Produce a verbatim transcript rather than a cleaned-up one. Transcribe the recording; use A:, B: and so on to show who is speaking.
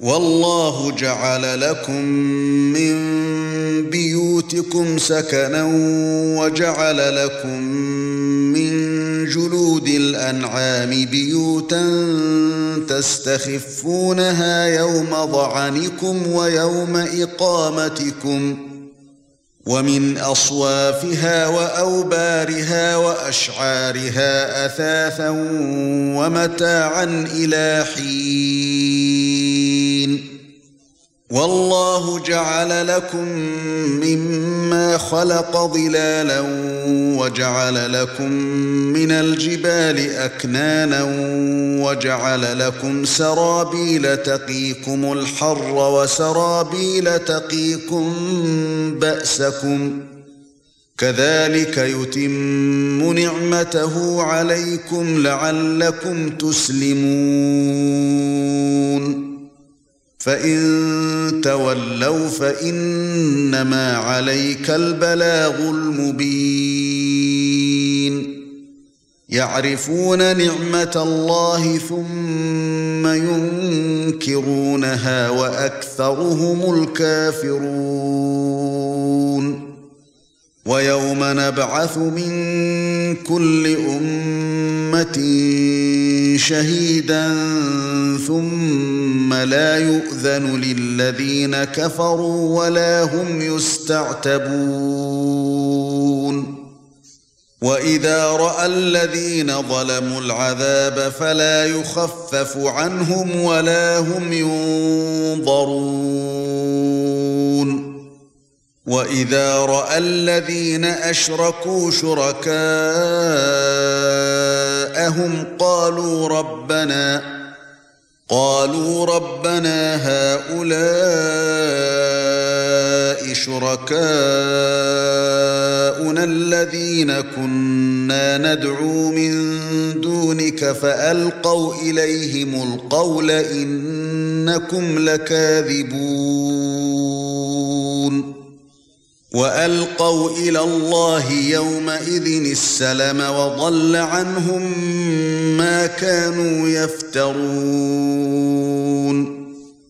A: والله جعل لكم من بيوتكم سكنا وجعل لكم من جلود الأنعام بيوتا تستخفونها يوم ظعنكم ويوم إقامتكم ومن أصوافها وأوبارها وأشعارها أثاثا ومتاعا إلى حين والله جعل لكم مما خلق ظلالا وجعل لكم من الجبال أكنانا وجعل لكم سرابيل تقيكم الحر وسرابيل تقيكم بأسكم كذلك يتم نعمته عليكم لعلكم تسلمون فإن تولوا فإنما عليك البلاغ المبين يعرفون نعمة الله ثم ينكرونها وأكثرهم الكافرون ويوم نبعث من كل أمة شهيدا ثم لا يؤذن للذين كفروا ولا هم يستعتبون وإذا رأى الذين ظلموا العذاب فلا يخفف عنهم ولا هم ينظرون وَإِذَا رَأَى الَّذِينَ أَشْرَكُوا شُرَكَاءَهُمْ قَالُوا رَبَّنَا قَالُوا رَبَّنَا هَؤُلَاءِ شُرَكَاؤُنَا الَّذِينَ كُنَّا نَدْعُو مِن دُونِكَ فَأَلْقَوْا إِلَيْهِمُ الْقَوْلَ إِنَّكُمْ لَكَاذِبُونَ وَأَلْقَوْا إِلَى اللَّهِ يَوْمَئِذٍ السَّلَمَ وَضَلَّ عَنْهُمْ مَا كَانُوا يَفْتَرُونَ